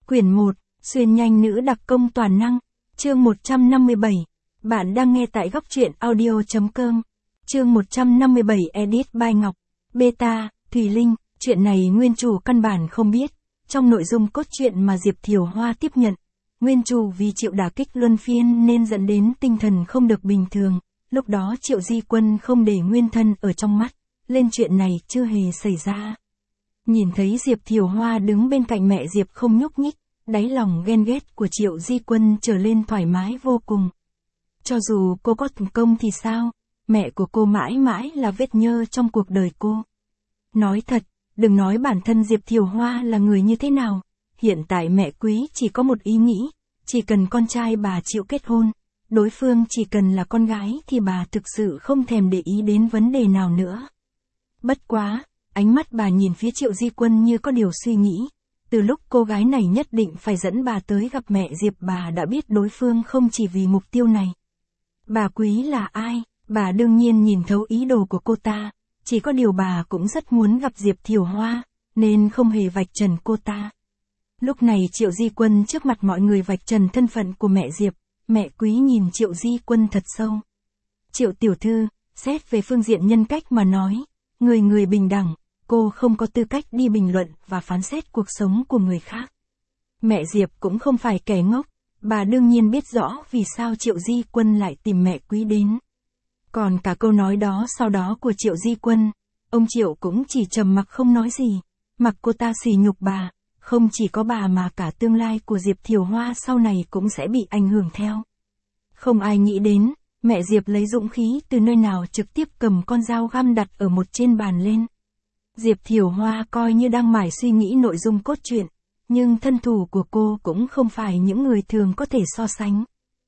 Quyển 1, xuyên nhanh nữ đặc công toàn năng, chương 157. Bạn đang nghe tại góc truyện audio.com. Chương 157 edit by Ngọc. Beta, Thùy Linh, chuyện này nguyên chủ căn bản không biết. Trong nội dung cốt truyện mà Diệp Thiều Hoa tiếp nhận, nguyên chủ vì chịu đả kích luân phiên nên dẫn đến tinh thần không được bình thường. Lúc đó Triệu Di Quân không để nguyên thân ở trong mắt, lên chuyện này chưa hề xảy ra. Nhìn thấy Diệp Thiều Hoa đứng bên cạnh mẹ Diệp không nhúc nhích, đáy lòng ghen ghét của Triệu Di Quân trở lên thoải mái vô cùng. Cho dù cô có thành công thì sao, mẹ của cô mãi mãi là vết nhơ trong cuộc đời cô. Nói thật, đừng nói bản thân Diệp Thiều Hoa là người như thế nào, hiện tại mẹ Quý chỉ có một ý nghĩ, chỉ cần con trai bà chịu kết hôn, đối phương chỉ cần là con gái thì bà thực sự không thèm để ý đến vấn đề nào nữa. Bất quá, ánh mắt bà nhìn phía Triệu Di Quân như có điều suy nghĩ. Từ lúc cô gái này nhất định phải dẫn bà tới gặp mẹ Diệp, bà đã biết đối phương không chỉ vì mục tiêu này. Bà Quý là ai? Bà đương nhiên nhìn thấu ý đồ của cô ta, chỉ có điều bà cũng rất muốn gặp Diệp Thiều Hoa, nên không hề vạch trần cô ta. Lúc này Triệu Di Quân trước mặt mọi người vạch trần thân phận của mẹ Diệp, mẹ Quý nhìn Triệu Di Quân thật sâu. Triệu tiểu thư, xét về phương diện nhân cách mà nói, người bình đẳng, cô không có tư cách đi bình luận và phán xét cuộc sống của người khác. Mẹ Diệp cũng không phải kẻ ngốc, bà đương nhiên biết rõ vì sao Triệu Di Quân lại tìm mẹ Quý đến. Còn cả câu nói đó sau đó của Triệu Di Quân, ông Triệu cũng chỉ trầm mặc không nói gì, mặc cô ta sỉ nhục bà, không chỉ có bà mà cả tương lai của Diệp Thiều Hoa sau này cũng sẽ bị ảnh hưởng theo. Không ai nghĩ đến, mẹ Diệp lấy dũng khí từ nơi nào trực tiếp cầm con dao găm đặt ở một trên bàn lên. Diệp Thiều Hoa coi như đang mải suy nghĩ nội dung cốt truyện, nhưng thân thủ của cô cũng không phải những người thường có thể so sánh.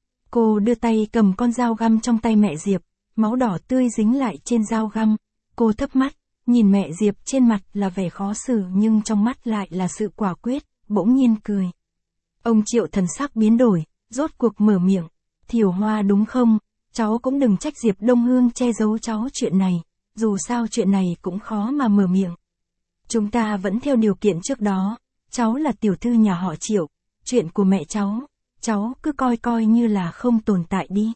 Cô đưa tay cầm con dao găm trong tay mẹ Diệp, máu đỏ tươi dính lại trên dao găm. Cô thấp mắt, nhìn mẹ Diệp, trên mặt là vẻ khó xử nhưng trong mắt lại là sự quả quyết, bỗng nhiên cười. Ông Triệu thần sắc biến đổi, rốt cuộc mở miệng. Thiều Hoa đúng không? Cháu cũng đừng trách Diệp Đông Hương che giấu cháu chuyện này, dù sao chuyện này cũng khó mà mở miệng. Chúng ta vẫn theo điều kiện trước đó, cháu là tiểu thư nhà họ Triệu, chuyện của mẹ cháu cứ coi như là không tồn tại đi.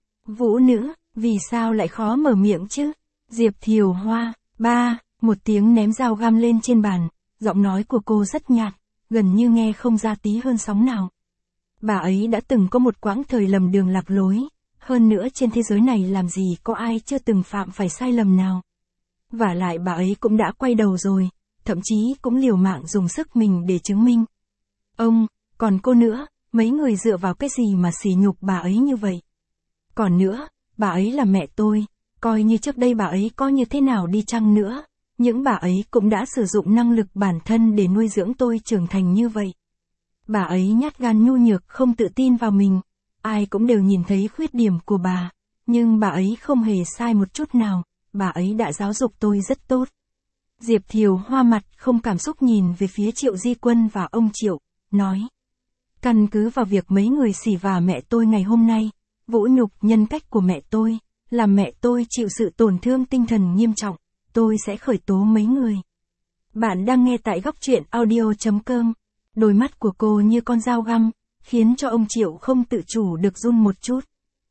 Vũ nữ, vì sao lại khó mở miệng chứ? Diệp Thiều Hoa, một tiếng ném dao găm lên trên bàn, giọng nói của cô rất nhạt, gần như nghe không ra tí hơn sóng nào. Bà ấy đã từng có một quãng thời lầm đường lạc lối, hơn nữa trên thế giới này làm gì có ai chưa từng phạm phải sai lầm nào. Vả lại bà ấy cũng đã quay đầu rồi, thậm chí cũng liều mạng dùng sức mình để chứng minh. Còn cô nữa, mấy người dựa vào cái gì mà sỉ nhục bà ấy như vậy? Còn nữa, bà ấy là mẹ tôi, coi như trước đây bà ấy có như thế nào đi chăng nữa, những bà ấy cũng đã sử dụng năng lực bản thân để nuôi dưỡng tôi trưởng thành như vậy. Bà ấy nhát gan nhu nhược, không tự tin vào mình, ai cũng đều nhìn thấy khuyết điểm của bà, nhưng bà ấy không hề sai một chút nào, bà ấy đã giáo dục tôi rất tốt. Diệp Thiều Hoa mặt không cảm xúc nhìn về phía Triệu Di Quân và ông Triệu, nói. Căn cứ vào việc mấy người xỉ vả mẹ tôi ngày hôm nay, vũ nhục nhân cách của mẹ tôi, làm mẹ tôi chịu sự tổn thương tinh thần nghiêm trọng, tôi sẽ khởi tố mấy người. Bạn đang nghe tại góc truyện audio.com. Đôi mắt của cô như con dao găm, khiến cho ông Triệu không tự chủ được run một chút.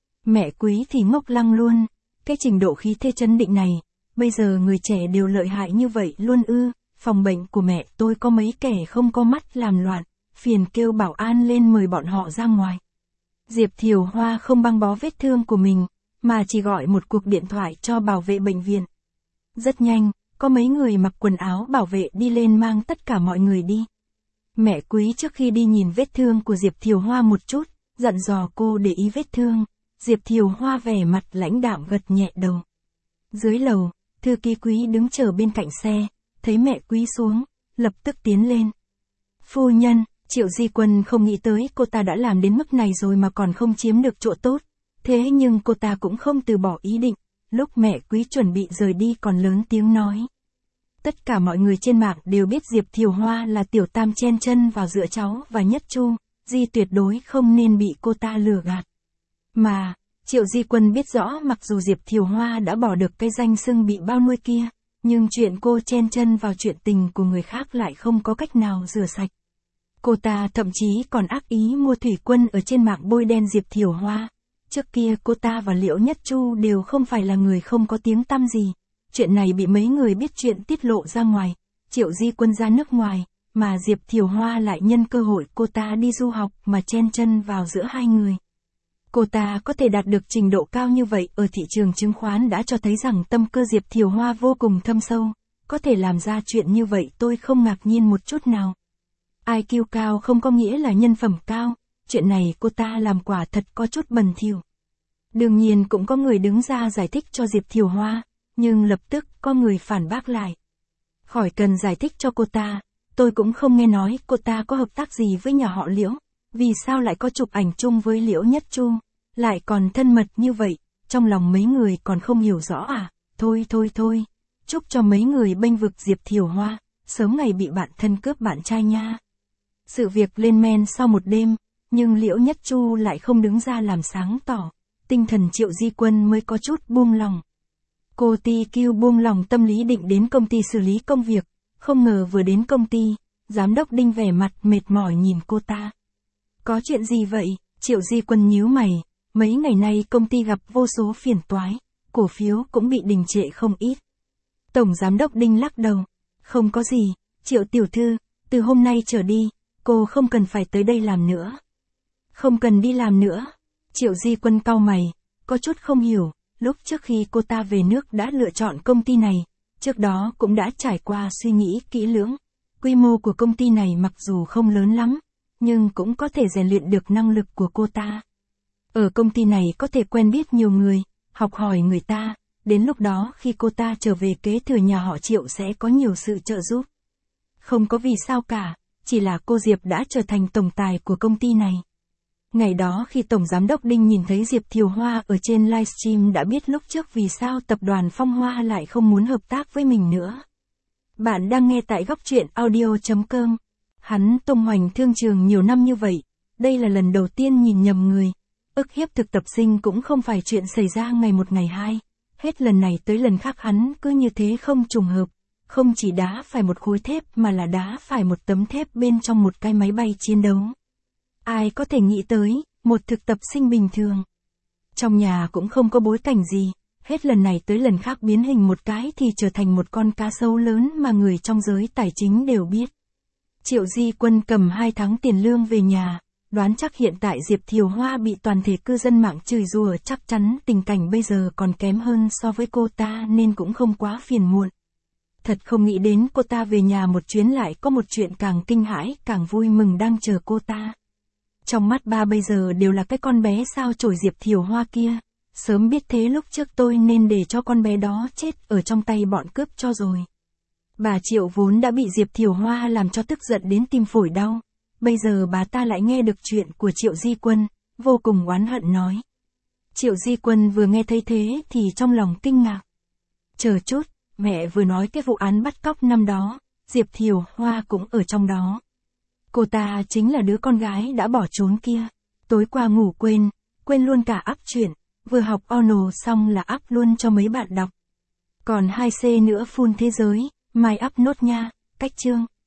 Mẹ Quý thì ngốc lăng luôn, cái trình độ khí thế chấn định này, bây giờ người trẻ đều lợi hại như vậy luôn ư? Phòng bệnh của mẹ tôi có mấy kẻ không có mắt làm loạn, phiền kêu bảo an lên mời bọn họ ra ngoài. Diệp Thiều Hoa không băng bó vết thương của mình, mà chỉ gọi một cuộc điện thoại cho bảo vệ bệnh viện. Rất nhanh, có mấy người mặc quần áo bảo vệ đi lên mang tất cả mọi người đi. Mẹ Quý trước khi đi nhìn vết thương của Diệp Thiều Hoa một chút, dặn dò cô để ý vết thương. Diệp Thiều Hoa vẻ mặt lãnh đạm gật nhẹ đầu. Dưới lầu, thư ký Quý đứng chờ bên cạnh xe, thấy mẹ Quý xuống, lập tức tiến lên. Phu nhân, Triệu Di Quân không nghĩ tới cô ta đã làm đến mức này rồi mà còn không chiếm được chỗ tốt, thế nhưng cô ta cũng không từ bỏ ý định, lúc mẹ Quý chuẩn bị rời đi còn lớn tiếng nói. Tất cả mọi người trên mạng đều biết Diệp Thiều Hoa là tiểu tam chen chân vào giữa cháu và Nhất Chu, Di tuyệt đối không nên bị cô ta lừa gạt. Mà, Triệu Di Quân biết rõ mặc dù Diệp Thiều Hoa đã bỏ được cái danh xưng bị bao nuôi kia, nhưng chuyện cô chen chân vào chuyện tình của người khác lại không có cách nào rửa sạch. Cô ta thậm chí còn ác ý mua thủy quân ở trên mạng bôi đen Diệp Thiều Hoa. Trước kia cô ta và Liễu Nhất Chu đều không phải là người không có tiếng tăm gì. Chuyện này bị mấy người biết chuyện tiết lộ ra ngoài. Triệu Di Quân ra nước ngoài, mà Diệp Thiều Hoa lại nhân cơ hội cô ta đi du học mà chen chân vào giữa hai người. Cô ta có thể đạt được trình độ cao như vậy ở thị trường chứng khoán đã cho thấy rằng tâm cơ Diệp Thiều Hoa vô cùng thâm sâu. Có thể làm ra chuyện như vậy tôi không ngạc nhiên một chút nào. IQ cao không có nghĩa là nhân phẩm cao, chuyện này cô ta làm quả thật có chút bẩn thỉu. Đương nhiên cũng có người đứng ra giải thích cho Diệp Thiều Hoa, nhưng lập tức có người phản bác lại. Khỏi cần giải thích cho cô ta, tôi cũng không nghe nói cô ta có hợp tác gì với nhà họ Liễu, vì sao lại có chụp ảnh chung với Liễu Nhất Chu, lại còn thân mật như vậy, trong lòng mấy người còn không hiểu rõ à, thôi, chúc cho mấy người bênh vực Diệp Thiều Hoa, sớm ngày bị bạn thân cướp bạn trai nha. Sự việc lên men sau một đêm, nhưng Liễu Nhất Chu lại không đứng ra làm sáng tỏ, tinh thần Triệu Di Quân mới có chút buông lòng. Cô TQ buông lòng tâm lý định đến công ty xử lý công việc, không ngờ vừa đến công ty, giám đốc Đinh vẻ mặt mệt mỏi nhìn cô ta. Có chuyện gì vậy? Triệu Di Quân nhíu mày, mấy ngày nay công ty gặp vô số phiền toái, cổ phiếu cũng bị đình trệ không ít. Tổng giám đốc Đinh lắc đầu, không có gì, Triệu tiểu thư, từ hôm nay trở đi, cô không cần phải tới đây làm nữa. Không cần đi làm nữa. Triệu Di Quân cau mày, có chút không hiểu, lúc trước khi cô ta về nước đã lựa chọn công ty này, trước đó cũng đã trải qua suy nghĩ kỹ lưỡng. Quy mô của công ty này mặc dù không lớn lắm, nhưng cũng có thể rèn luyện được năng lực của cô ta. Ở công ty này có thể quen biết nhiều người, học hỏi người ta, đến lúc đó khi cô ta trở về kế thừa nhà họ Triệu sẽ có nhiều sự trợ giúp. Không có vì sao cả, chỉ là cô Diệp đã trở thành tổng tài của công ty này. Ngày đó khi Tổng Giám đốc Đinh nhìn thấy Diệp Thiều Hoa ở trên livestream đã biết lúc trước vì sao tập đoàn Phong Hoa lại không muốn hợp tác với mình nữa. Bạn đang nghe tại góc truyện audio.com. Hắn tung hoành thương trường nhiều năm như vậy, đây là lần đầu tiên nhìn nhầm người. Ức hiếp thực tập sinh cũng không phải chuyện xảy ra ngày một ngày hai. Hết lần này tới lần khác hắn cứ như thế không trùng hợp. Không chỉ đá phải một khối thép mà là đá phải một tấm thép bên trong một cái máy bay chiến đấu. Ai có thể nghĩ tới, một thực tập sinh bình thường. Trong nhà cũng không có bối cảnh gì, hết lần này tới lần khác biến hình một cái thì trở thành một con cá sấu lớn mà người trong giới tài chính đều biết. Triệu Di Quân cầm 2 tháng tiền lương về nhà, đoán chắc hiện tại Diệp Thiều Hoa bị toàn thể cư dân mạng chửi rủa chắc chắn tình cảnh bây giờ còn kém hơn so với cô ta nên cũng không quá phiền muộn. Thật không nghĩ đến cô ta về nhà một chuyến lại có một chuyện càng kinh hãi càng vui mừng đang chờ cô ta. Trong mắt ba bây giờ đều là cái con bé sao chổi Diệp Thiều Hoa kia. Sớm biết thế lúc trước tôi nên để cho con bé đó chết ở trong tay bọn cướp cho rồi. Bà Triệu vốn đã bị Diệp Thiều Hoa làm cho tức giận đến tim phổi đau. Bây giờ bà ta lại nghe được chuyện của Triệu Di Quân, vô cùng oán hận nói. Triệu Di Quân vừa nghe thấy thế thì trong lòng kinh ngạc. Chờ chút, mẹ vừa nói cái vụ án bắt cóc năm đó, Diệp Thiều Hoa cũng ở trong đó. Cô ta chính là đứa con gái đã bỏ trốn kia. Tối qua ngủ quên luôn cả up truyện, vừa học Ono xong là up luôn cho mấy bạn đọc. Còn 2C nữa full thế giới, mai up nốt nha, cách chương.